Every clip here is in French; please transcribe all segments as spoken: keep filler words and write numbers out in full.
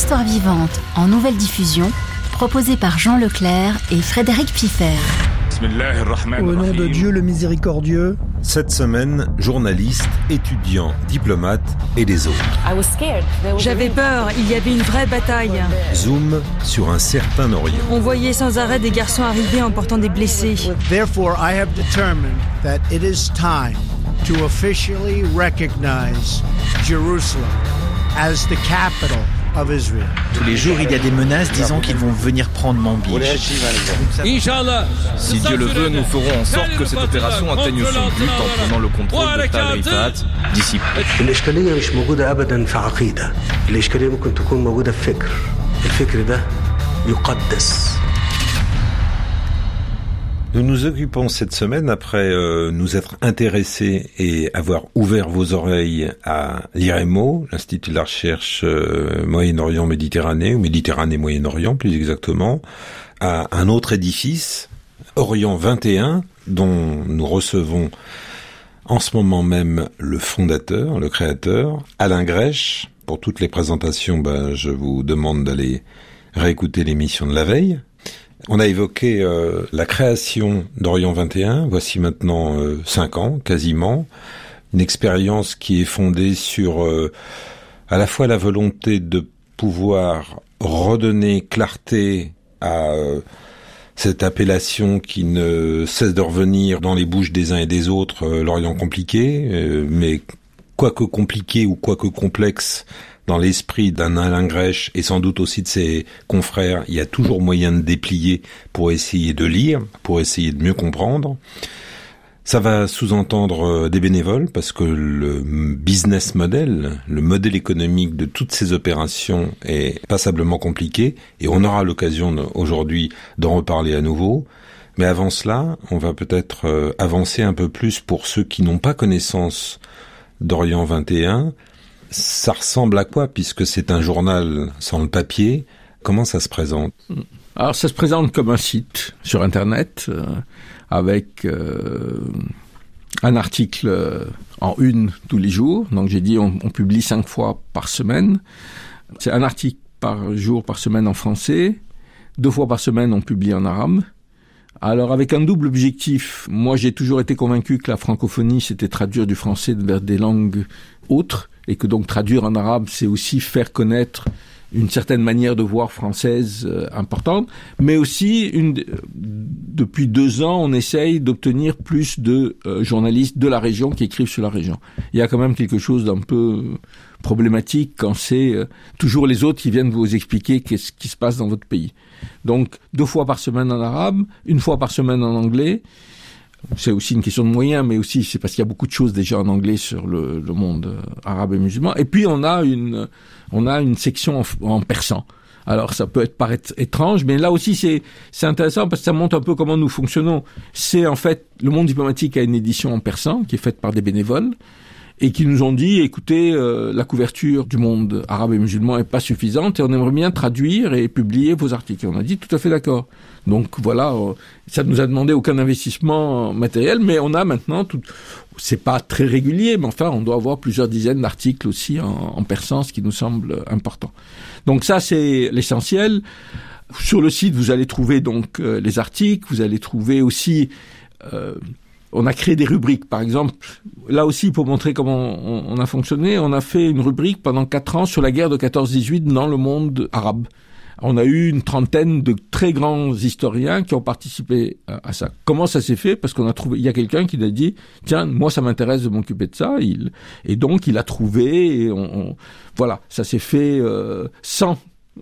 Histoire vivante en nouvelle diffusion, proposée par Jean Leclerc et Frédéric Piffer. Au nom de Dieu le miséricordieux. Cette semaine, journalistes, étudiants, diplomates et les autres. J'avais peur, il y avait une vraie bataille. Zoom sur un certain Orient. On voyait sans arrêt des garçons arriver en portant des blessés. Therefore, I have determined that it is time to officially recognize Jerusalem as the capital of Israel. Tous les jours, il y a des menaces disant qu'ils vont venir prendre Manbij. Si Dieu le veut, nous ferons en sorte que cette opération atteigne son but en prenant le contrôle de Tal Rifat d'ici peu. الإشكالية مش موجودة أبداً في عقيدة. الإشكالية ممكن تكون موجودة في فكر. الفكر ده يقدس. Nous nous occupons cette semaine, après euh, nous être intéressés et avoir ouvert vos oreilles à l'I R M O, l'Institut de la Recherche euh, Moyen-Orient-Méditerranée, ou Méditerranée-Moyen-Orient plus exactement, à un autre édifice, Orient vingt et un, dont nous recevons en ce moment même le fondateur, le créateur, Alain Grèche. Pour toutes les présentations, ben, je vous demande d'aller réécouter l'émission de la veille. On a évoqué euh, la création d'Orient vingt et un, voici maintenant euh, cinq ans, quasiment. Une expérience qui est fondée sur euh, à la fois la volonté de pouvoir redonner clarté à euh, cette appellation qui ne cesse de revenir dans les bouches des uns et des autres, euh, l'Orient compliqué, euh, mais quoique compliqué ou quoique complexe, dans l'esprit d'un Alain Grèche et sans doute aussi de ses confrères, il y a toujours moyen de déplier pour essayer de lire, pour essayer de mieux comprendre. Ça va sous-entendre des bénévoles parce que le business model, le modèle économique de toutes ces opérations est passablement compliqué et on aura l'occasion aujourd'hui d'en reparler à nouveau. Mais avant cela, on va peut-être avancer un peu plus pour ceux qui n'ont pas connaissance d'Orient vingt et un. Ça ressemble à quoi, puisque c'est un journal sans le papier? Comment ça se présente? Alors, ça se présente comme un site sur Internet, euh, avec euh, un article euh, en une tous les jours. Donc, j'ai dit, on, on publie cinq fois par semaine. C'est un article par jour, par semaine en français. Deux fois par semaine, on publie en arabe. Alors, avec un double objectif. Moi, j'ai toujours été convaincu que la francophonie, c'était traduire du français vers des langues autres. Et que donc traduire en arabe, c'est aussi faire connaître une certaine manière de voir française euh, importante, mais aussi une, euh, depuis deux ans, on essaye d'obtenir plus de euh, journalistes de la région qui écrivent sur la région. Il y a quand même quelque chose d'un peu problématique quand c'est euh, toujours les autres qui viennent vous expliquer qu'est-ce qui se passe dans votre pays. Donc deux fois par semaine en arabe, une fois par semaine en anglais. C'est aussi une question de moyens, mais aussi c'est parce qu'il y a beaucoup de choses déjà en anglais sur le, le monde euh, arabe et musulman. Et puis on a une, on a une section en, en persan. Alors ça peut être paraître étrange, mais là aussi c'est, c'est intéressant parce que ça montre un peu comment nous fonctionnons. C'est en fait, le Monde diplomatique a une édition en persan qui est faite par des bénévoles et qui nous ont dit, écoutez, euh, la couverture du monde arabe et musulman est pas suffisante et on aimerait bien traduire et publier vos articles. Et on a dit tout à fait d'accord. Donc voilà, euh, ça nous a demandé aucun investissement matériel, mais on a maintenant tout. C'est pas très régulier, mais enfin, on doit avoir plusieurs dizaines d'articles aussi en, en persan, ce qui nous semble important. Donc ça, c'est l'essentiel. Sur le site, vous allez trouver donc euh, les articles, vous allez trouver aussi. Euh, On a créé des rubriques, par exemple. Là aussi, pour montrer comment on, on a fonctionné, on a fait une rubrique pendant quatre ans sur la guerre de quatorze dix-huit dans le monde arabe. On a eu une trentaine de très grands historiens qui ont participé à, à ça. Comment ça s'est fait? Parce qu'on a trouvé, il y a quelqu'un qui a dit, tiens, moi ça m'intéresse de m'occuper de ça. Il, et donc il a trouvé. Et on, on, voilà, ça s'est fait euh, sans.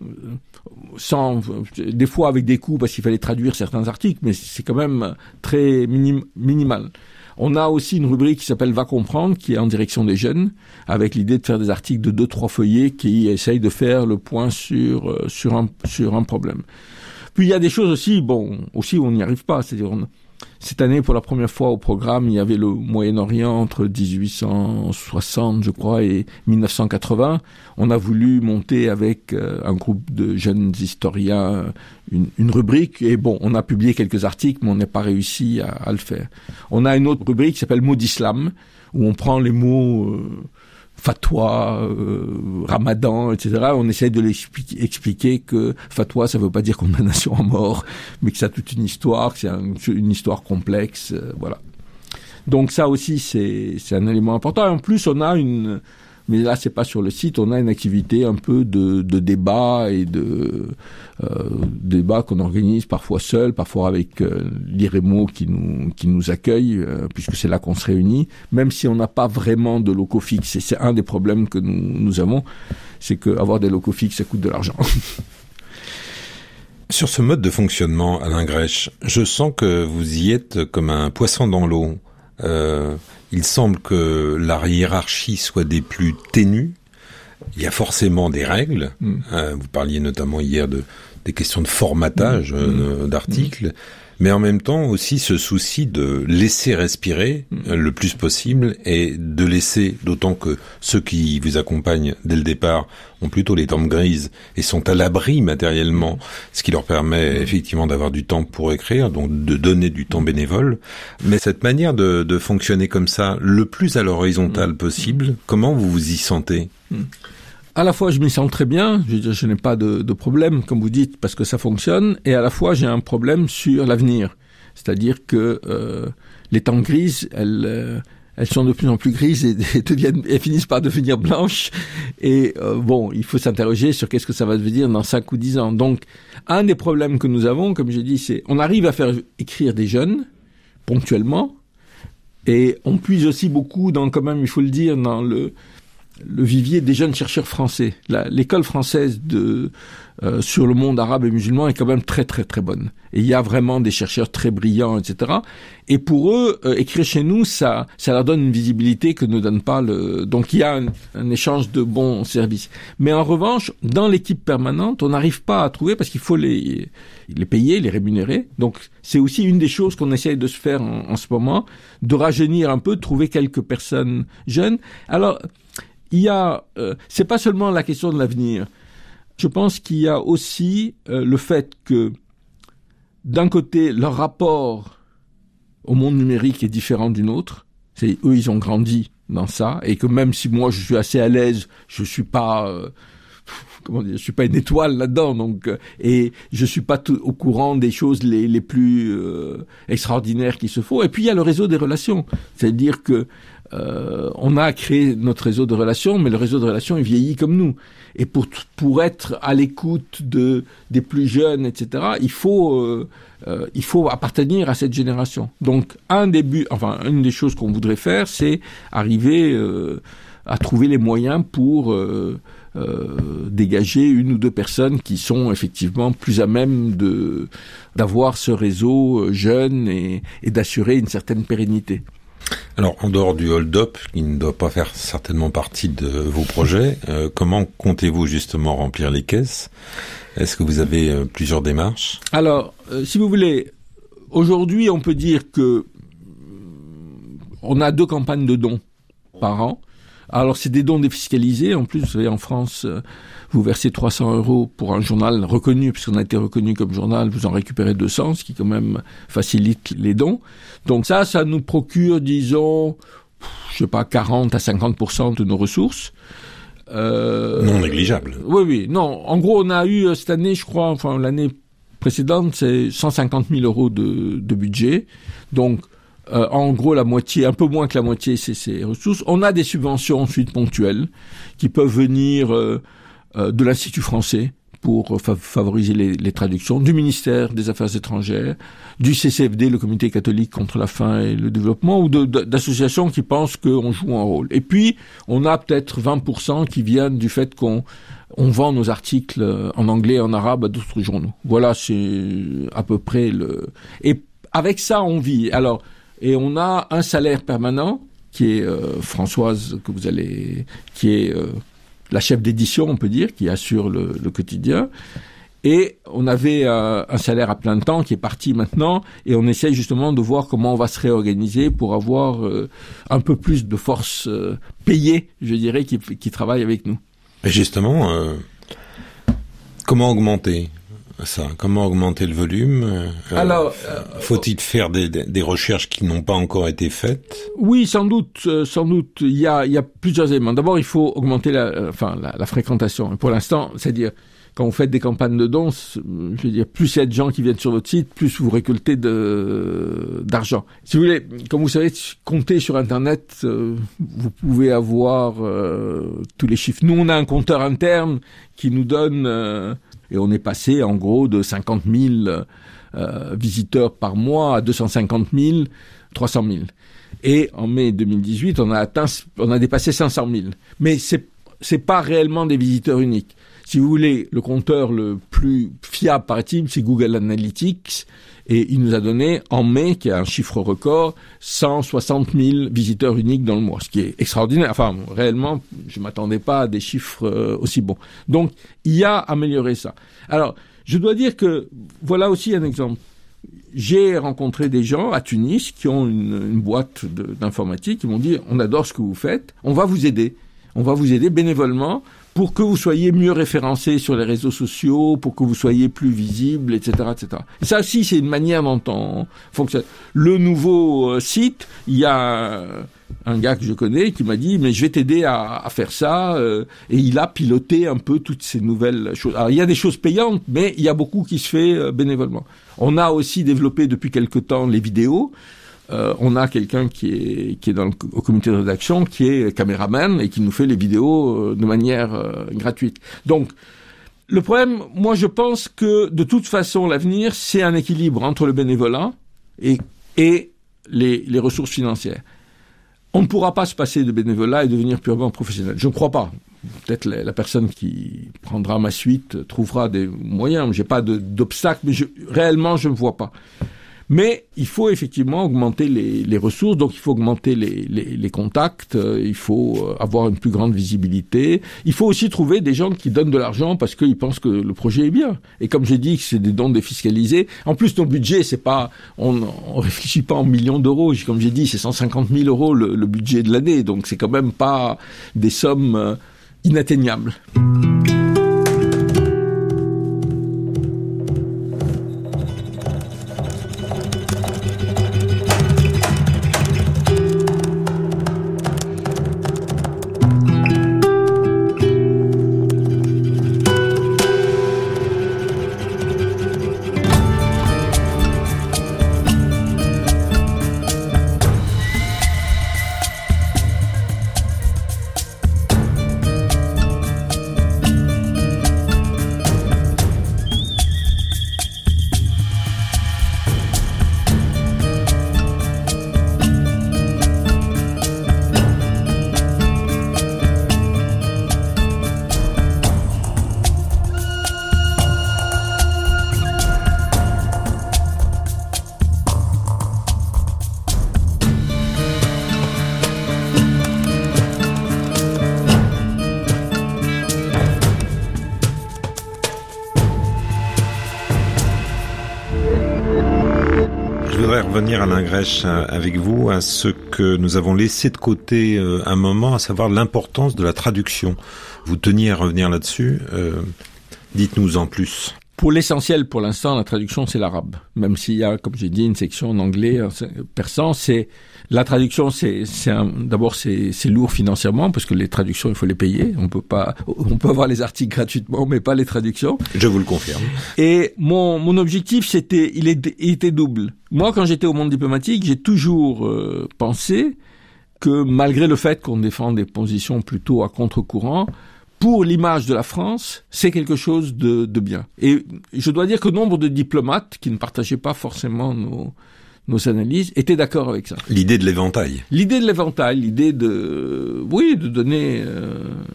sans des fois avec des coûts parce qu'il fallait traduire certains articles, mais c'est quand même très minim, minimal. On a aussi une rubrique qui s'appelle Va comprendre, qui est en direction des jeunes, avec l'idée de faire des articles de deux, trois feuillets qui essayent de faire le point sur sur un sur un problème. Puis il y a des choses aussi, bon, aussi où on n'y arrive pas, c'est-à-dire on, cette année, pour la première fois au programme, il y avait le Moyen-Orient entre dix-huit cent soixante, je crois, et dix-neuf cent quatre-vingts. On a voulu monter avec euh, un groupe de jeunes historiens une, une rubrique. Et bon, on a publié quelques articles, mais on n'a pas réussi à, à le faire. On a une autre rubrique qui s'appelle Mots d'Islam, où on prend les mots... Euh, fatwa, euh, ramadan, et cetera. On essaie de l'expliquer expliquer que fatwa, ça veut pas dire condamnation à mort, mais que ça a toute une histoire, que c'est un, une histoire complexe, euh, voilà. Donc ça aussi, c'est, c'est un élément important. Et en plus, on a une, mais là, c'est pas sur le site, on a une activité un peu de, de débat et de euh, débat qu'on organise parfois seul, parfois avec euh, l'IREMO qui nous qui nous accueille, euh, puisque c'est là qu'on se réunit. Même si on n'a pas vraiment de locaux fixes, et c'est un des problèmes que nous nous avons, c'est que avoir des locaux fixes, ça coûte de l'argent. Sur ce mode de fonctionnement, Alain Grèche, je sens que vous y êtes comme un poisson dans l'eau. Euh, il semble que la hiérarchie soit des plus ténues. Il y a forcément des règles. Mmh. Euh, vous parliez notamment hier de des questions de formatage mmh. euh, d'articles, mmh. mais en même temps aussi ce souci de laisser respirer mmh. euh, le plus possible et de laisser, d'autant que ceux qui vous accompagnent dès le départ ont plutôt les tempes grises et sont à l'abri matériellement, ce qui leur permet effectivement d'avoir du temps pour écrire, donc de donner du temps bénévole. Mais cette manière de, de fonctionner comme ça, le plus à l'horizontale possible, comment vous vous y sentez ? À la fois, je m'y sens très bien, je veux dire, je n'ai pas de, de problème, comme vous dites, parce que ça fonctionne, et à la fois, j'ai un problème sur l'avenir. C'est-à-dire que euh, les tempes grises, elles... Euh, elles sont de plus en plus grises et, et, deviennent, et finissent par devenir blanches. Et euh, bon, il faut s'interroger sur qu'est-ce que ça va devenir dans cinq ou dix ans. Donc, un des problèmes que nous avons, comme j'ai dit, c'est on arrive à faire écrire des jeunes, ponctuellement, et on puise aussi beaucoup dans, quand même, il faut le dire, dans le, le vivier des jeunes chercheurs français. La, l'école française de euh, sur le monde arabe et musulman est quand même très très très bonne. Et il y a vraiment des chercheurs très brillants, et cetera. Et pour eux, euh, écrire chez nous, ça ça leur donne une visibilité que ne donne pas le. Donc il y a un, un échange de bons services. Mais en revanche, dans l'équipe permanente, on n'arrive pas à trouver parce qu'il faut les les payer, les rémunérer. Donc c'est aussi une des choses qu'on essaye de se faire en, en ce moment, de rajeunir un peu, de trouver quelques personnes jeunes. Alors il y a, euh, c'est pas seulement la question de l'avenir. Je pense qu'il y a aussi euh, le fait que, d'un côté, leur rapport au monde numérique est différent d'une autre. C'est eux, ils ont grandi dans ça, et que même si moi je suis assez à l'aise, je suis pas, euh, comment dire, je suis pas une étoile là-dedans, donc euh, et je suis pas tout au courant des choses les les plus euh, extraordinaires qui se font. Et puis il y a le réseau des relations, c'est-à-dire que Euh, on a créé notre réseau de relations, mais le réseau de relations il vieillit comme nous. Et pour pour être à l'écoute de des plus jeunes, et cetera, il faut euh, euh, il faut appartenir à cette génération. Donc un des buts, enfin une des choses qu'on voudrait faire, c'est arriver euh, à trouver les moyens pour euh, euh, dégager une ou deux personnes qui sont effectivement plus à même de d'avoir ce réseau jeune et, et d'assurer une certaine pérennité. Alors, en dehors du hold-up, qui ne doit pas faire certainement partie de vos projets, euh, comment comptez-vous justement remplir les caisses ? Est-ce que vous avez euh, plusieurs démarches ? Alors, euh, si vous voulez, aujourd'hui, on peut dire que on a deux campagnes de dons par an. Alors, c'est des dons défiscalisés. En plus, vous savez, en France, euh, vous versez trois cents euros pour un journal reconnu, puisqu'on a été reconnu comme journal, vous en récupérez deux cents, ce qui quand même facilite les dons. Donc ça, ça nous procure, disons, je sais pas, quarante à cinquante pour cent de nos ressources. Euh, non négligeable. Oui, oui. Non, en gros, on a eu cette année, je crois, enfin l'année précédente, c'est cent cinquante mille euros de, de budget. Donc, Euh, en gros, la moitié, un peu moins que la moitié, c'est ces ressources. On a des subventions ensuite ponctuelles qui peuvent venir euh, euh, de l'Institut français pour fa- favoriser les, les traductions, du ministère des Affaires étrangères, du C C F D, le Comité catholique contre la faim et le développement, ou de, de, d'associations qui pensent qu'on joue un rôle. Et puis, on a peut-être vingt pour cent qui viennent du fait qu'on on vend nos articles en anglais et en arabe à d'autres journaux. Voilà, c'est à peu près le... Et avec ça, on vit. Alors... Et on a un salaire permanent qui est euh, Françoise, que vous allez, qui est euh, la chef d'édition, on peut dire, qui assure le, le quotidien. Et on avait euh, un salaire à plein temps qui est parti maintenant, et on essaye justement de voir comment on va se réorganiser pour avoir euh, un peu plus de force euh, payée, je dirais, qui, qui travaille avec nous. Et justement, euh, comment augmenter ? ça? Comment augmenter le volume? euh, Alors, euh, faut-il faire des, des, des recherches qui n'ont pas encore été faites? Oui, sans doute, euh, sans doute. Il y a, il y a plusieurs éléments. D'abord, il faut augmenter la, euh, enfin, la, la fréquentation. Et pour l'instant, c'est-à-dire, quand vous faites des campagnes de dons, je veux dire, plus il y a de gens qui viennent sur votre site, plus vous récoltez de, d'argent. Si vous voulez, comme vous savez, compter sur Internet, euh, vous pouvez avoir euh, tous les chiffres. Nous, on a un compteur interne qui nous donne, euh, et on est passé en gros de cinquante mille euh, visiteurs par mois à deux cent cinquante mille, trois cent mille. Et en mai deux mille dix-huit, on a atteint, on a dépassé cinq cent mille. Mais c'est, c'est pas réellement des visiteurs uniques. Si vous voulez, le compteur le plus fiable, paraît-il, c'est Google Analytics. Et il nous a donné, en mai, qui est un chiffre record, cent soixante mille visiteurs uniques dans le mois. Ce qui est extraordinaire. Enfin, réellement, je m'attendais pas à des chiffres euh, aussi bons. Donc, il y a amélioré ça. Alors, je dois dire que, voilà aussi un exemple. J'ai rencontré des gens à Tunis qui ont une, une boîte de, d'informatique, qui m'ont dit, on adore ce que vous faites, on va vous aider. On va vous aider bénévolement pour que vous soyez mieux référencés sur les réseaux sociaux, pour que vous soyez plus visibles, et cetera, et cetera. Et ça aussi, c'est une manière dont on fonctionne. Le nouveau euh, site, il y a un, un gars que je connais qui m'a dit, mais je vais t'aider à, à faire ça, euh, et il a piloté un peu toutes ces nouvelles choses. Alors, il y a des choses payantes, mais il y a beaucoup qui se fait euh, bénévolement. On a aussi développé depuis quelque temps les vidéos. Euh, on a quelqu'un qui est qui est dans le au comité de rédaction, qui est caméraman et qui nous fait les vidéos euh, de manière euh, gratuite. Donc, le problème, moi, je pense que de toute façon, l'avenir, c'est un équilibre entre le bénévolat et et les les ressources financières. On ne pourra pas se passer de bénévolat et devenir purement professionnel. Je ne crois pas. Peut-être la, la personne qui prendra ma suite trouvera des moyens. J'ai pas de, d'obstacles, mais je, réellement, je ne vois pas. Mais il faut effectivement augmenter les, les ressources, donc il faut augmenter les, les, les contacts, euh, il faut avoir une plus grande visibilité. Il faut aussi trouver des gens qui donnent de l'argent parce qu'ils pensent que le projet est bien. Et comme j'ai dit que c'est des dons défiscalisés, en plus ton budget, c'est pas, on, on réfléchit pas en millions d'euros. Comme j'ai dit, c'est cent cinquante mille euros le, le budget de l'année, donc c'est quand même pas des sommes euh, inatteignables. Revenir, Alain Grèche, avec vous à ce que nous avons laissé de côté euh, un moment, à savoir l'importance de la traduction. Vous teniez à revenir là-dessus. Euh, dites-nous en plus. Pour l'essentiel, pour l'instant, la traduction, c'est l'arabe. Même s'il y a, comme j'ai dit, une section en anglais, en persan, c'est la traduction. C'est, c'est un, d'abord, c'est, c'est lourd financièrement parce que les traductions, il faut les payer. On peut pas, on peut avoir les articles gratuitement, mais pas les traductions. Je vous le confirme. Et mon mon objectif, c'était, il, est, il était double. Moi, quand j'étais au Monde diplomatique, j'ai toujours euh, pensé que malgré le fait qu'on défend des positions plutôt à contre-courant, pour l'image de la France, c'est quelque chose de, de bien. Et je dois dire que nombre de diplomates qui ne partageaient pas forcément nos, nos analyses étaient d'accord avec ça. L'idée de l'éventail. L'idée de l'éventail, l'idée de, oui, de donner euh,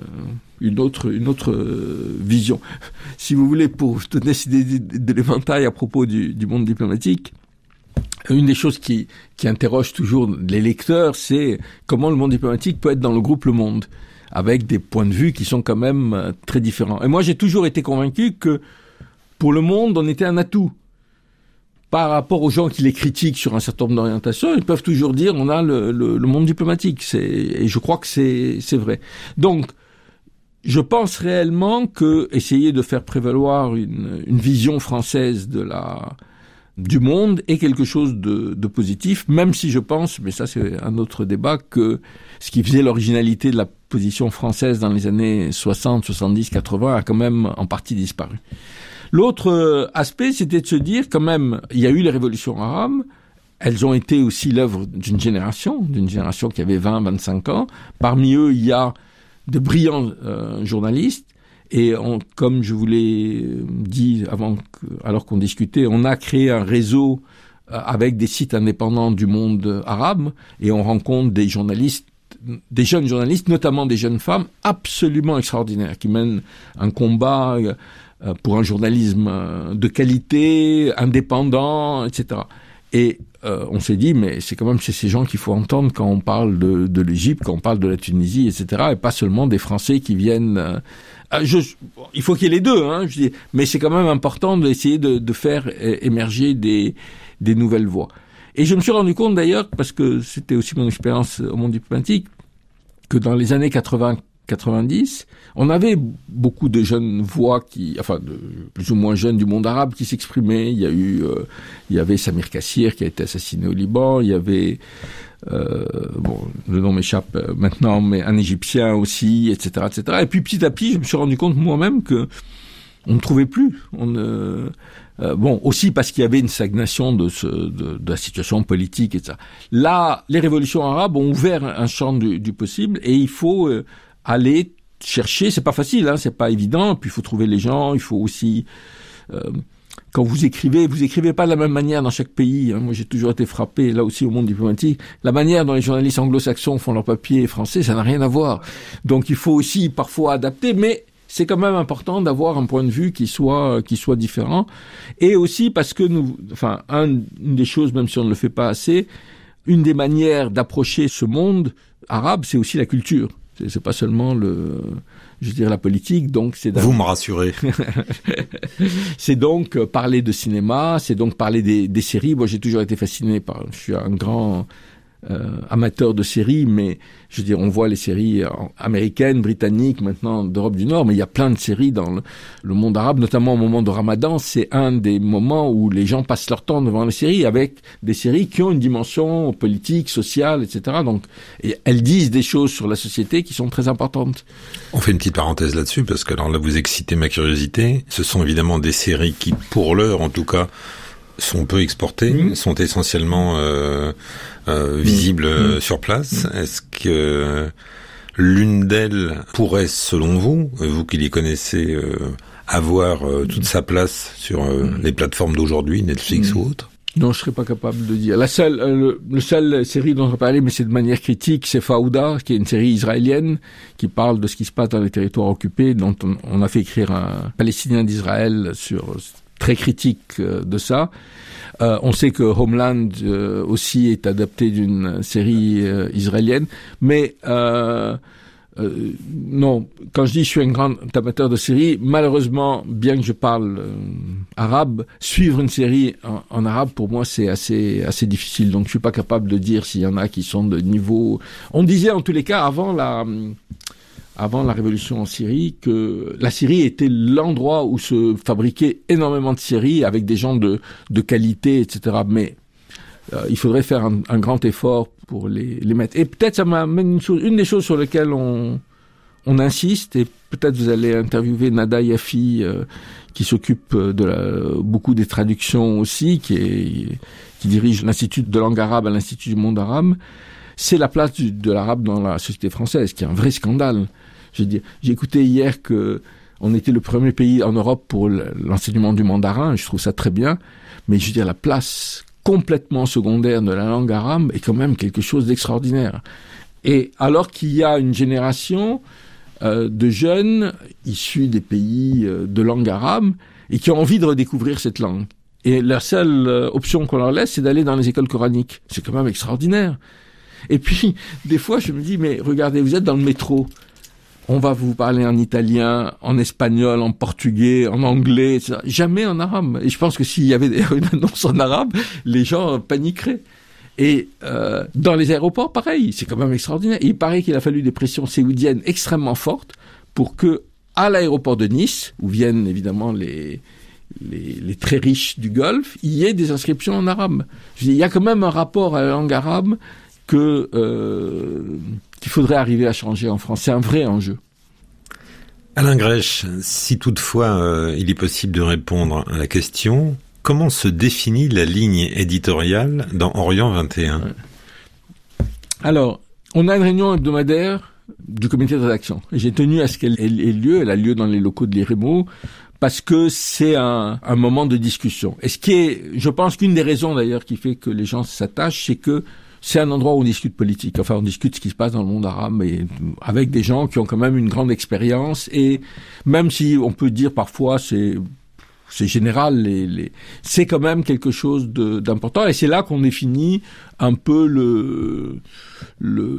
une autre, une autre euh, vision. Si vous voulez, pour donner cette idée de l'éventail à propos du, du monde diplomatique, une des choses qui, qui interroge toujours les lecteurs, c'est comment le monde diplomatique peut être dans le groupe Le Monde, avec des points de vue qui sont quand même euh, très différents. Et moi, j'ai toujours été convaincu que pour Le Monde, on était un atout. Par rapport aux gens qui les critiquent sur un certain nombre d'orientations, ils peuvent toujours dire on a le, le, le monde diplomatique. C'est, et je crois que c'est, c'est vrai. Donc, je pense réellement que essayer de faire prévaloir une, une vision française de la du monde est quelque chose de, de positif, même si je pense, mais ça c'est un autre débat, que ce qui faisait l'originalité de la position française dans les années soixante, soixante-dix, quatre-vingts a quand même en partie disparu. L'autre aspect, c'était de se dire quand même, il y a eu les révolutions arabes, elles ont été aussi l'œuvre d'une génération, d'une génération qui avait vingt, vingt-cinq ans. Parmi eux, il y a de brillants euh, journalistes. Et on, comme je vous l'ai dit avant que, alors qu'on discutait, on a créé un réseau euh, avec des sites indépendants du monde arabe et on rencontre des journalistes, des jeunes journalistes, notamment des jeunes femmes absolument extraordinaires qui mènent un combat euh, pour un journalisme de qualité, indépendant, et cetera. Et euh, on s'est dit, mais c'est quand même chez ces gens qu'il faut entendre quand on parle de, de l'Égypte, quand on parle de la Tunisie, et cetera. Et pas seulement des Français qui viennent... Euh, je, il faut qu'il y ait les deux, hein, je dis, mais c'est quand même important d'essayer de, de faire émerger des, des nouvelles voies. Et je me suis rendu compte d'ailleurs, parce que c'était aussi mon expérience au monde diplomatique, que dans les années quatre-vingts quatre-vingt-dix, on avait beaucoup de jeunes voix qui, enfin, de, plus ou moins jeunes du monde arabe qui s'exprimaient. Il y a eu, euh, il y avait Samir Kassir qui a été assassiné au Liban. Il y avait, euh, bon, le nom m'échappe maintenant, mais un Égyptien aussi, et cetera, et cetera. Et puis petit à petit, je me suis rendu compte moi-même que on ne trouvait plus. On ne, euh, bon, aussi parce qu'il y avait une stagnation de, ce, de, de la situation politique, et cetera. Là, les révolutions arabes ont ouvert un champ du, du possible, et il faut euh, aller chercher, c'est pas facile, hein, c'est pas évident, puis il faut trouver les gens, il faut aussi, euh, quand vous écrivez, vous écrivez pas de la même manière dans chaque pays, hein. Moi j'ai toujours été frappé, là aussi au monde diplomatique, la manière dont les journalistes anglo-saxons font leur papier français, ça n'a rien à voir. Donc il faut aussi parfois adapter, mais c'est quand même important d'avoir un point de vue qui soit, qui soit différent, et aussi parce que nous, enfin, un, une des choses, même si on ne le fait pas assez, une des manières d'approcher ce monde arabe, c'est aussi la culture. C'est, c'est pas seulement le, je veux dire, la politique, donc c'est... Vous me rassurez. C'est donc parler de cinéma, c'est donc parler des, des séries. Moi, j'ai toujours été fasciné par, je suis un grand euh, amateur de séries, mais je veux dire, on voit les séries américaines, britanniques, maintenant d'Europe du Nord, mais il y a plein de séries dans le, le monde arabe, notamment au moment de Ramadan. C'est un des moments où les gens passent leur temps devant les séries, avec des séries qui ont une dimension politique, sociale, et cetera. Donc, et elles disent des choses sur la société qui sont très importantes. On fait une petite parenthèse là-dessus, parce que alors là, vous excitez ma curiosité. Ce sont évidemment des séries qui, pour l'heure en tout cas, sont peu exportées, mmh. sont essentiellement euh, euh, visibles mmh. sur place. Mmh. Est-ce que l'une d'elles pourrait, selon vous, vous qui les connaissez, euh, avoir euh, toute sa place sur euh, mmh. les plateformes d'aujourd'hui, Netflix mmh. ou autres? Non, je serais pas capable de dire. La seule, euh, le, le seule série dont je vais parler, mais c'est de manière critique, c'est Fauda, qui est une série israélienne qui parle de ce qui se passe dans les territoires occupés, dont on, on a fait écrire un Palestinien d'Israël sur très critique euh, de ça. Euh, on sait que Homeland euh, aussi est adapté d'une série euh, israélienne, mais euh, euh, non, quand je dis je suis un grand amateur de séries, malheureusement, bien que je parle euh, arabe, suivre une série en, en arabe, pour moi, c'est assez assez difficile. Donc, je suis pas capable de dire s'il y en a qui sont de niveau... On disait en tous les cas, avant la... avant la révolution en Syrie, que la Syrie était l'endroit où se fabriquait énormément de séries avec des gens de, de qualité, et cetera. Mais euh, il faudrait faire un, un grand effort pour les, les mettre. Et peut-être ça m'amène une chose, une des choses sur lesquelles on, on insiste, et peut-être vous allez interviewer Nada Yafi, euh, qui s'occupe de la, beaucoup des traductions aussi, qui, est, qui dirige l'Institut de langue arabe à l'Institut du monde arabe. C'est la place du, de l'arabe dans la société française, qui est un vrai scandale. Je veux dire, j'ai écouté hier que on était le premier pays en Europe pour l'enseignement du mandarin, et je trouve ça très bien, mais je veux dire, la place complètement secondaire de la langue arabe est quand même quelque chose d'extraordinaire. Et alors qu'il y a une génération euh, de jeunes issus des pays euh, de langue arabe et qui ont envie de redécouvrir cette langue. Et la seule euh, option qu'on leur laisse, c'est d'aller dans les écoles coraniques. C'est quand même extraordinaire. Et puis, des fois, je me dis, mais regardez, vous êtes dans le métro. On va vous parler en italien, en espagnol, en portugais, en anglais, et cetera. Jamais en arabe. Et je pense que s'il y avait une annonce en arabe, les gens paniqueraient. Et euh, dans les aéroports, pareil, c'est quand même extraordinaire. Et il paraît qu'il a fallu des pressions séoudiennes extrêmement fortes pour que à l'aéroport de Nice, où viennent évidemment les, les, les très riches du Golfe, il y ait des inscriptions en arabe. Je dis, il y a quand même un rapport à la langue arabe que, euh, qu'il faudrait arriver à changer en France. C'est un vrai enjeu. Alain Grèche, si toutefois euh, il est possible de répondre à la question, comment se définit la ligne éditoriale dans Orient vingt et un ? Alors, on a une réunion hebdomadaire du comité de rédaction. Et j'ai tenu à ce qu'elle ait lieu. Elle a lieu dans les locaux de l'I R E M O parce que c'est un, un moment de discussion. Et ce qui est, je pense qu'une des raisons d'ailleurs qui fait que les gens s'attachent, c'est que c'est un endroit où on discute politique. Enfin, on discute ce qui se passe dans le monde arabe et avec des gens qui ont quand même une grande expérience. Et même si on peut dire parfois c'est c'est général, les, les, c'est quand même quelque chose de, d'important. Et c'est là qu'on définit un peu le, le,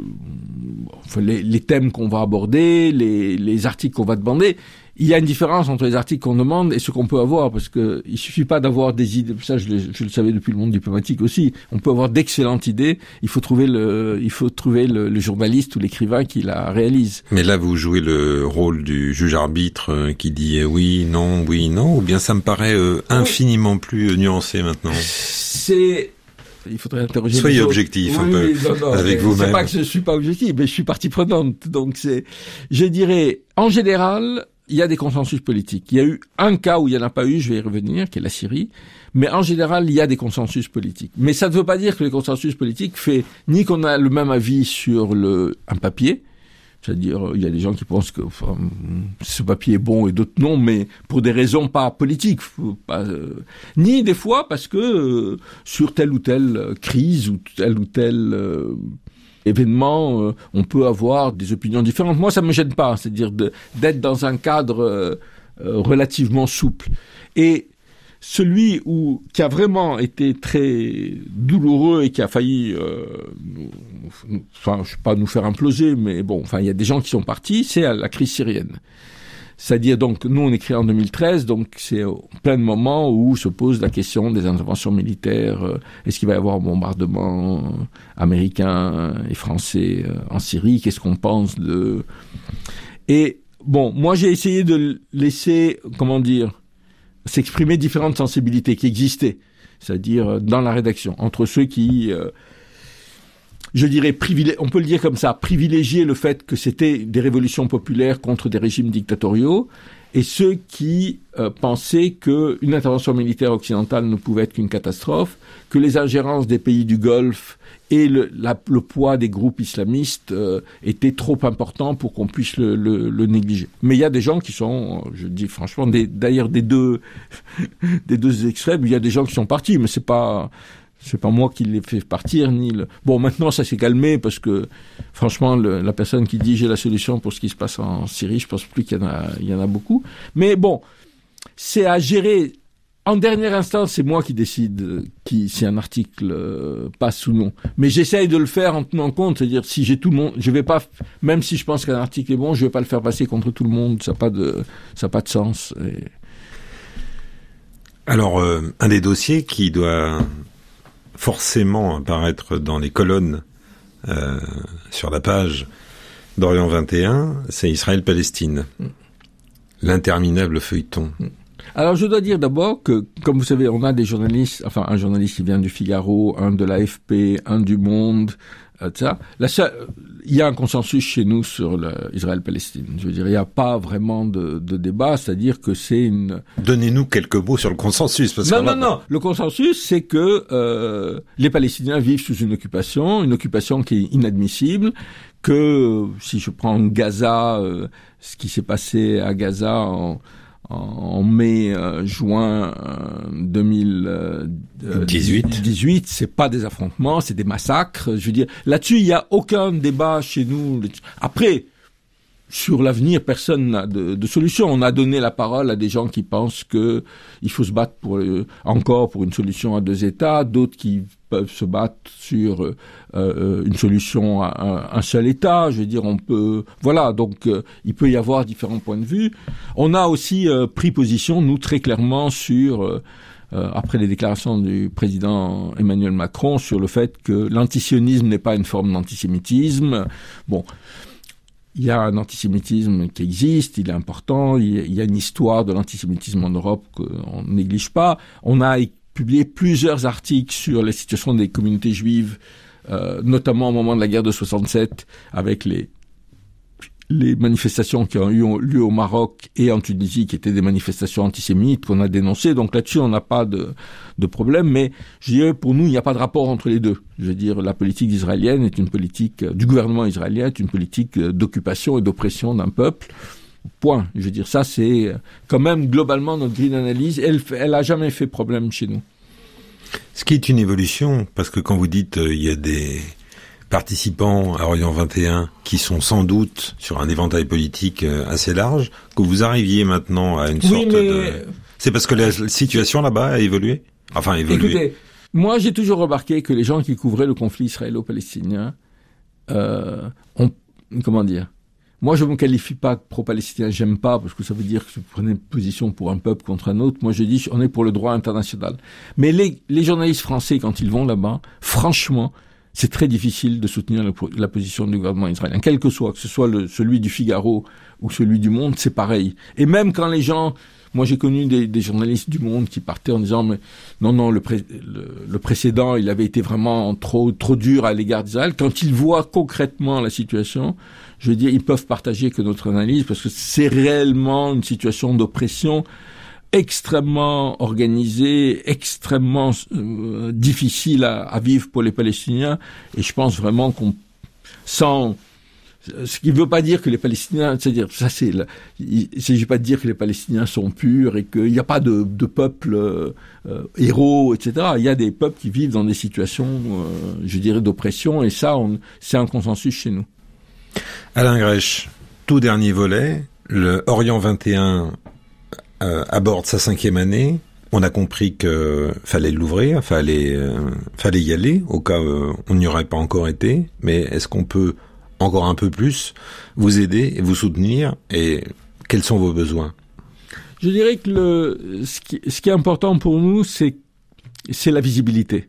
enfin les, les thèmes qu'on va aborder, les, les articles qu'on va demander. Il y a une différence entre les articles qu'on demande et ce qu'on peut avoir, parce que il suffit pas d'avoir des idées. Ça, je le, je le savais depuis le monde diplomatique aussi. On peut avoir d'excellentes idées. Il faut trouver le, il faut trouver le, le journaliste ou l'écrivain qui la réalise. Mais là, vous jouez le rôle du juge-arbitre qui dit oui, non, oui, non, ou bien ça me paraît euh, infiniment oui. plus nuancé maintenant. C'est Il faudrait interroger. Soyez objectif un oui, peu non, non, avec vous-même. C'est pas que je suis pas objectif, mais je suis partie prenante. Donc c'est, je dirais, en général, il y a des consensus politiques. Il y a eu un cas où il y en a pas eu, je vais y revenir, qui est la Syrie. Mais en général, il y a des consensus politiques. Mais ça ne veut pas dire que les consensus politiques fait ni qu'on a le même avis sur le un papier. C'est-à-dire, il y a des gens qui pensent que enfin, ce papier est bon et d'autres non, mais pour des raisons pas politiques, pas, euh, ni des fois parce que euh, sur telle ou telle crise ou tel ou tel euh, événement, euh, on peut avoir des opinions différentes. Moi, ça me gêne pas, c'est-à-dire de, d'être dans un cadre euh, euh, relativement souple. Et celui où qui a vraiment été très douloureux et qui a failli, euh, nous, nous, enfin, je sais pas nous faire imploser, mais bon, enfin, il y a des gens qui sont partis, c'est la crise syrienne. C'est-à-dire, donc, nous, on écrit en deux mille treize, donc c'est au plein de moments où se pose la question des interventions militaires. Euh, est-ce qu'il va y avoir un bombardement américain et français euh, en Syrie? Qu'est-ce qu'on pense de... Et, bon, moi, j'ai essayé de laisser, comment dire, s'exprimer différentes sensibilités qui existaient, c'est-à-dire dans la rédaction, entre ceux qui, euh, je dirais, privilé- on peut le dire comme ça, privilégier le fait que c'était des révolutions populaires contre des régimes dictatoriaux, et ceux qui euh, pensaient qu'une intervention militaire occidentale ne pouvait être qu'une catastrophe, que les ingérences des pays du Golfe et le, la, le poids des groupes islamistes euh, étaient trop importants pour qu'on puisse le, le, le négliger. Mais il y a des gens qui sont, je dis franchement, des, d'ailleurs des deux, des deux extrêmes, il y a des gens qui sont partis, mais c'est pas... C'est pas moi qui l'ai fait partir, ni le... Bon, maintenant, ça s'est calmé parce que, franchement, le, la personne qui dit j'ai la solution pour ce qui se passe en Syrie, je pense plus qu'il y en a, il y en a beaucoup. Mais bon, c'est à gérer. En dernière instance, c'est moi qui décide qui, si un article euh, passe ou non. Mais j'essaye de le faire en tenant compte, c'est-à-dire si j'ai tout le monde, je vais pas, même si je pense qu'un article est bon, je vais pas le faire passer contre tout le monde. Ça n'a pas de, ça n'a pas de sens. Et... Alors, euh, un des dossiers qui doit forcément apparaître dans les colonnes euh, sur la page d'Orient vingt et un, c'est Israël-Palestine. Mm. L'interminable feuilleton. Mm. Alors, je dois dire d'abord que, comme vous savez, on a des journalistes, enfin, un journaliste qui vient du Figaro, un de l'A F P, un du Monde, euh, ça. La seule, il y a un consensus chez nous sur le Israël-Palestine. Je veux dire, il n'y a pas vraiment de, de débat, c'est-à-dire que c'est une... Donnez-nous quelques mots sur le consensus. Parce non, non, non. Le consensus, c'est que euh, les Palestiniens vivent sous une occupation, une occupation qui est inadmissible, que, si je prends Gaza, euh, ce qui s'est passé à Gaza en... en mai, euh, juin euh, deux mille dix-huit, c'est pas des affrontements, c'est des massacres. Je veux dire, là-dessus, il y a aucun débat chez nous. Après, sur l'avenir, personne n'a de, de solution. On a donné la parole à des gens qui pensent que il faut se battre pour euh, encore pour une solution à deux États, d'autres qui peuvent se battre sur euh, une solution à un, un seul État. Je veux dire, on peut, voilà. Donc, euh, il peut y avoir différents points de vue. On a aussi euh, pris position, nous, très clairement sur euh, euh, après les déclarations du président Emmanuel Macron sur le fait que l'antisionisme n'est pas une forme d'antisémitisme. Bon. il y a un antisémitisme qui existe, il est important, il y a une histoire de l'antisémitisme en Europe qu'on ne néglige pas. On a publié plusieurs articles sur la situation des communautés juives, euh, notamment au moment de la guerre de soixante-sept, avec les les manifestations qui ont eu lieu au Maroc et en Tunisie, qui étaient des manifestations antisémites qu'on a dénoncées. Donc là-dessus, on n'a pas de, de problème. Mais je dirais, pour nous, il n'y a pas de rapport entre les deux. Je veux dire, la politique israélienne est une politique, du gouvernement israélien est une politique d'occupation et d'oppression d'un peuple. Point. Je veux dire, ça, c'est quand même globalement notre grille d'analyse. Elle, elle a jamais fait problème chez nous. Ce qui est une évolution, parce que quand vous dites, euh, il y a des participants à Orient vingt et un qui sont sans doute sur un éventail politique assez large, que vous arriviez maintenant à une oui, sorte mais... de... C'est parce que la situation là-bas a évolué ? Enfin, évolué. Écoutez, moi j'ai toujours remarqué que les gens qui couvraient le conflit israélo-palestinien euh, ont... Comment dire ? Moi je ne me qualifie pas de pro-palestinien, j'aime pas, parce que ça veut dire que je prenais position pour un peuple contre un autre. Moi je dis, on est pour le droit international. Mais les, les journalistes français, quand ils vont là-bas, franchement... c'est très difficile de soutenir la, la position du gouvernement israélien, quel que soit, que ce soit le, celui du Figaro ou celui du Monde, c'est pareil. Et même quand les gens, moi j'ai connu des, des journalistes du Monde qui partaient en disant mais non non le, pré, le, le précédent il avait été vraiment trop trop dur à l'égard d'Israël. Quand ils voient concrètement la situation, je veux dire ils peuvent partager que notre analyse parce que c'est réellement une situation d'oppression extrêmement organisé, extrêmement euh, difficile à, à vivre pour les Palestiniens. Et je pense vraiment qu'on sans ce qui ne veut pas dire que les Palestiniens, c'est-à-dire ça c'est, il ne s'agit pas de dire que les Palestiniens sont purs et qu'il n'y a pas de, de peuple euh, euh, héros, et cetera. Il y a des peuples qui vivent dans des situations, euh, je dirais, d'oppression, et ça, on, c'est un consensus chez nous. Alain Grech, tout dernier volet, le Orient vingt et un euh, aborde sa cinquième année. On a compris que fallait l'ouvrir, fallait, euh, fallait y aller, au cas où on n'y aurait pas encore été. Mais est-ce qu'on peut encore un peu plus vous aider et vous soutenir, et quels sont vos besoins? Je dirais que le, ce, qui, ce qui est important pour nous, c'est, c'est la visibilité.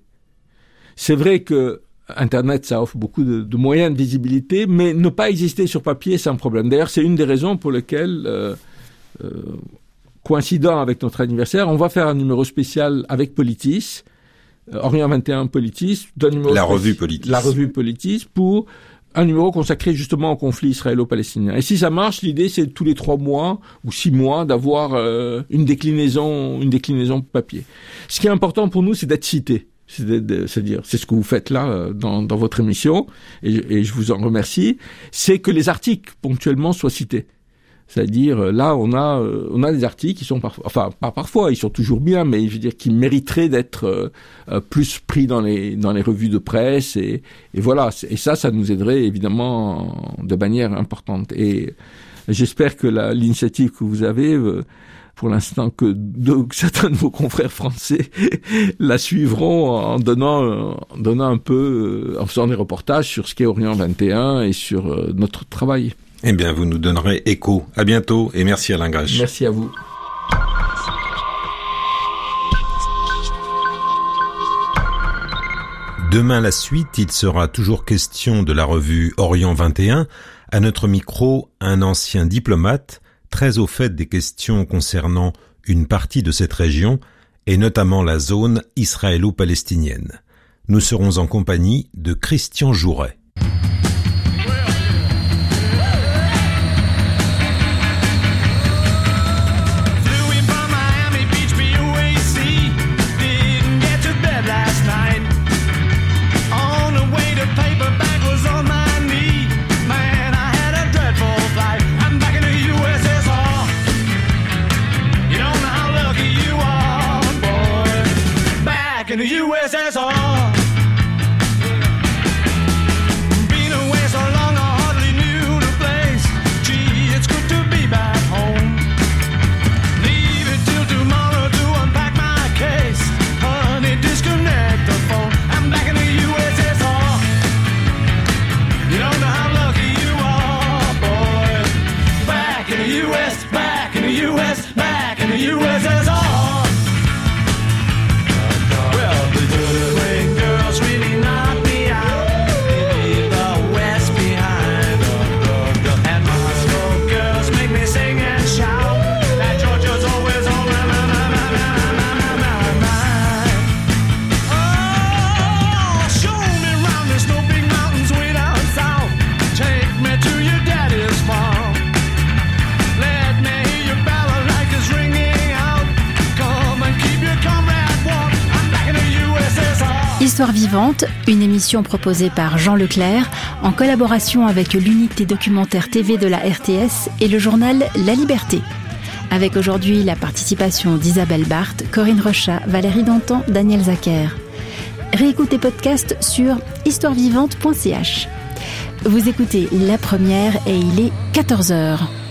C'est vrai que Internet, ça offre beaucoup de, de moyens de visibilité, mais ne pas exister sur papier, c'est un problème. D'ailleurs, c'est une des raisons pour lesquelles, euh, euh, coïncidant avec notre anniversaire, on va faire un numéro spécial avec Politis, euh, Orient vingt et un Politis, d'un numéro la spécial, revue Politis, la revue Politis, pour un numéro consacré justement au conflit israélo-palestinien. Et si ça marche, l'idée c'est tous les trois mois ou six mois d'avoir euh, une déclinaison, une déclinaison papier. Ce qui est important pour nous, c'est d'être cité. C'est de, c'est-à-dire, c'est ce que vous faites là dans, dans votre émission, et, et je vous en remercie. C'est que les articles ponctuellement soient cités. C'est-à-dire, là, on a, on a des articles qui sont parfois, enfin, pas parfois, ils sont toujours bien, mais je veux dire, qui mériteraient d'être euh, plus pris dans les, dans les revues de presse, et, et voilà. Et ça, ça nous aiderait évidemment de manière importante. Et j'espère que la, l'initiative que vous avez, euh, pour l'instant, que de, certains de vos confrères français la suivront en donnant, en donnant un peu, en faisant des reportages sur ce qu'est Orient vingt et un et sur euh, notre travail. Eh bien, vous nous donnerez écho. À bientôt et merci Alain Grech. Merci à vous. Demain, la suite, il sera toujours question de la revue Orient vingt et un. À notre micro, un ancien diplomate, très au fait des questions concernant une partie de cette région, et notamment la zone israélo-palestinienne. Nous serons en compagnie de Christian Jouret. In the U S S R, been away so long I hardly knew the place. Gee, it's good to be back home. Leave it till tomorrow to unpack my case. Honey, disconnect the phone. I'm back in the U S S R. You don't know how lucky you are, boy. Back in the U S, back in the U S, back in the U S S R. Really knocked me out. They leave the West behind. And Histoire vivante, une émission proposée par Jean Leclerc en collaboration avec l'unité documentaire T V de la R T S et le journal La Liberté. Avec aujourd'hui la participation d'Isabelle Barthes, Corinne Rochat, Valérie Dantan, Daniel Zacher. Réécoutez podcast sur histoire vivante point c h. Vous écoutez La Première et il est quatorze heures.